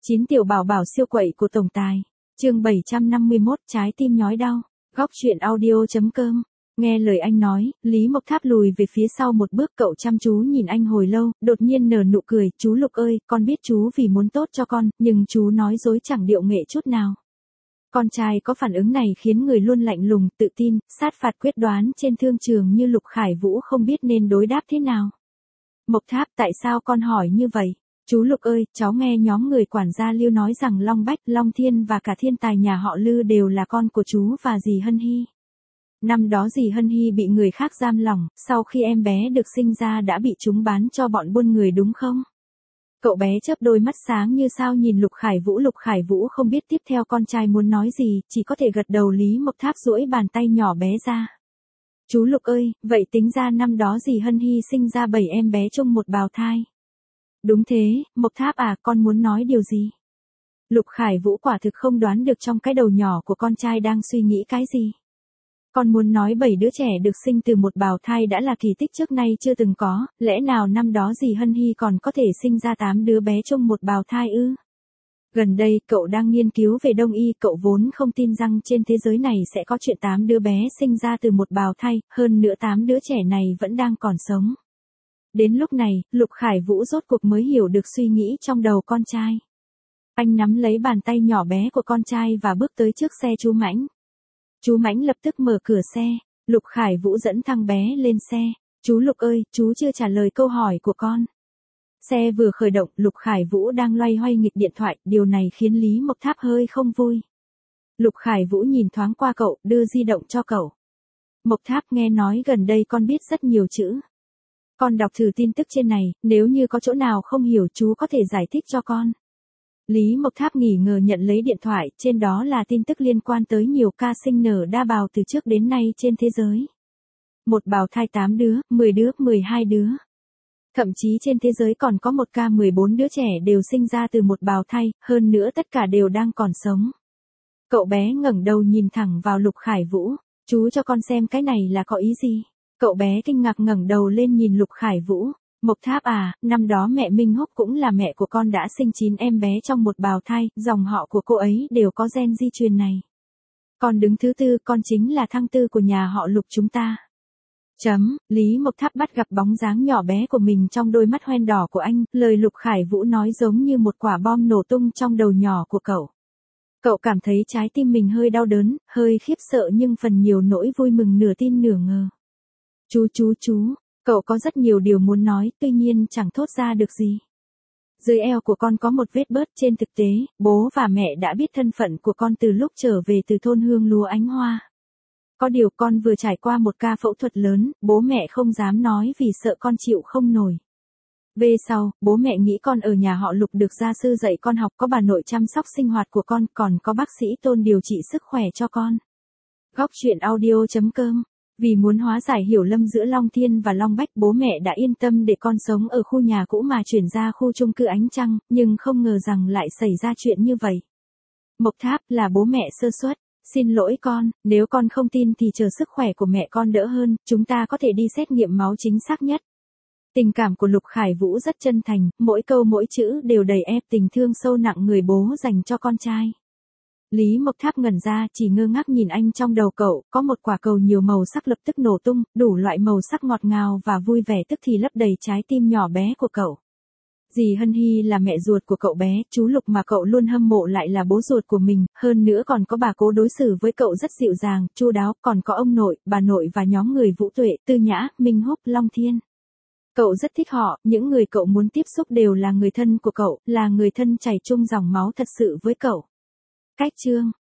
9 tiểu bảo bảo siêu quậy của tổng tài. Chương 751, trái tim nhói đau. Góc truyện audio.com. Nghe lời anh nói, Lý Mộc Tháp lùi về phía sau một bước, cậu chăm chú nhìn anh hồi lâu, đột nhiên nở nụ cười, "Chú Lục ơi, con biết chú vì muốn tốt cho con, nhưng chú nói dối chẳng điệu nghệ chút nào." Con trai có phản ứng này khiến người luôn lạnh lùng, tự tin, sát phạt quyết đoán trên thương trường như Lục Khải Vũ không biết nên đối đáp thế nào. "Mộc Tháp, tại sao con hỏi như vậy?" "Chú Lục ơi, cháu nghe nhóm người quản gia Lưu nói rằng Long Bách, Long Thiên và cả thiên tài nhà họ Lư đều là con của chú và dì Hân Hy. Năm đó dì Hân Hy bị người khác giam lỏng, sau khi em bé được sinh ra đã bị chúng bán cho bọn buôn người đúng không?" Cậu bé chớp đôi mắt sáng như sao nhìn Lục Khải Vũ không biết tiếp theo con trai muốn nói gì, chỉ có thể gật đầu. Lý Mộc Tháp duỗi bàn tay nhỏ bé ra. "Chú Lục ơi, vậy tính ra năm đó dì Hân Hy sinh ra 7 em bé trong một bào thai." "Đúng thế, Mộc Tháp à, con muốn nói điều gì?" Lục Khải Vũ quả thực không đoán được trong cái đầu nhỏ của con trai đang suy nghĩ cái gì. "Con muốn nói 7 đứa trẻ được sinh từ một bào thai đã là kỳ tích trước nay chưa từng có, lẽ nào năm đó dì Hân Hy còn có thể sinh ra 8 đứa bé trong một bào thai ư?" Gần đây, cậu đang nghiên cứu về Đông y, cậu vốn không tin rằng trên thế giới này sẽ có chuyện 8 đứa bé sinh ra từ một bào thai, hơn nữa 8 đứa trẻ này vẫn đang còn sống. Đến lúc này, Lục Khải Vũ rốt cuộc mới hiểu được suy nghĩ trong đầu con trai. Anh nắm lấy bàn tay nhỏ bé của con trai và bước tới trước xe chú Mãnh. Chú Mãnh lập tức mở cửa xe, Lục Khải Vũ dẫn thằng bé lên xe. "Chú Lục ơi, chú chưa trả lời câu hỏi của con." Xe vừa khởi động, Lục Khải Vũ đang loay hoay nghịch điện thoại, điều này khiến Lý Mộc Tháp hơi không vui. Lục Khải Vũ nhìn thoáng qua cậu, đưa di động cho cậu. "Mộc Tháp, nghe nói gần đây con biết rất nhiều chữ. Con đọc thử tin tức trên này, nếu như có chỗ nào không hiểu chú có thể giải thích cho con." Lý Mộc Tháp nghỉ ngờ nhận lấy điện thoại, trên đó là tin tức liên quan tới nhiều ca sinh nở đa bào từ trước đến nay trên thế giới. Một bào thai 8 đứa, 10 đứa, 12 đứa. Thậm chí trên thế giới còn có một ca 14 đứa trẻ đều sinh ra từ một bào thai, hơn nữa tất cả đều đang còn sống. Cậu bé ngẩng đầu nhìn thẳng vào Lục Khải Vũ. "Chú cho con xem cái này là có ý gì?" Cậu bé kinh ngạc ngẩng đầu lên nhìn Lục Khải Vũ. "Mộc Tháp à, năm đó mẹ Minh Húc cũng là mẹ của con đã sinh 9 em bé trong một bào thai, dòng họ của cô ấy đều có gen di truyền này. Con đứng thứ tư, con chính là thăng tư của nhà họ Lục chúng ta." Lý Mộc Tháp bắt gặp bóng dáng nhỏ bé của mình trong đôi mắt hoen đỏ của anh, lời Lục Khải Vũ nói giống như một quả bom nổ tung trong đầu nhỏ của cậu. Cậu cảm thấy trái tim mình hơi đau đớn, hơi khiếp sợ nhưng phần nhiều nỗi vui mừng nửa tin nửa ngờ. Chú, cậu có rất nhiều điều muốn nói, tuy nhiên chẳng thốt ra được gì. Dưới eo của con có một vết bớt, trên thực tế, bố và mẹ đã biết thân phận của con từ lúc trở về từ thôn Hương Lúa Ánh Hoa. Có điều con vừa trải qua một ca phẫu thuật lớn, bố mẹ không dám nói vì sợ con chịu không nổi. Về sau, bố mẹ nghĩ con ở nhà họ Lục được gia sư dạy con học, có bà nội chăm sóc sinh hoạt của con, còn có bác sĩ Tôn điều trị sức khỏe cho con. Góc truyện audio.com. Vì muốn hóa giải hiểu lầm giữa Long Thiên và Long Bách, bố mẹ đã yên tâm để con sống ở khu nhà cũ mà chuyển ra khu chung cư Ánh Trăng, nhưng không ngờ rằng lại xảy ra chuyện như vậy. "Mộc Tháp, là bố mẹ sơ suất. Xin lỗi con, nếu con không tin thì chờ sức khỏe của mẹ con đỡ hơn, chúng ta có thể đi xét nghiệm máu chính xác nhất." Tình cảm của Lục Khải Vũ rất chân thành, mỗi câu mỗi chữ đều đầy ép tình thương sâu nặng người bố dành cho con trai. Lý Mộc Tháp ngẩn ra, chỉ ngơ ngác nhìn anh. Trong đầu cậu, có một quả cầu nhiều màu sắc lập tức nổ tung, đủ loại màu sắc ngọt ngào và vui vẻ tức thì lấp đầy trái tim nhỏ bé của cậu. Dì Hân Hy là mẹ ruột của cậu bé, chú Lục mà cậu luôn hâm mộ lại là bố ruột của mình, hơn nữa còn có bà cố đối xử với cậu rất dịu dàng, chu đáo, còn có ông nội, bà nội và nhóm người Vũ Tuệ, Tư Nhã, Minh Húc, Long Thiên. Cậu rất thích họ, những người cậu muốn tiếp xúc đều là người thân của cậu, là người thân chảy chung dòng máu thật sự với cậu. Cách chương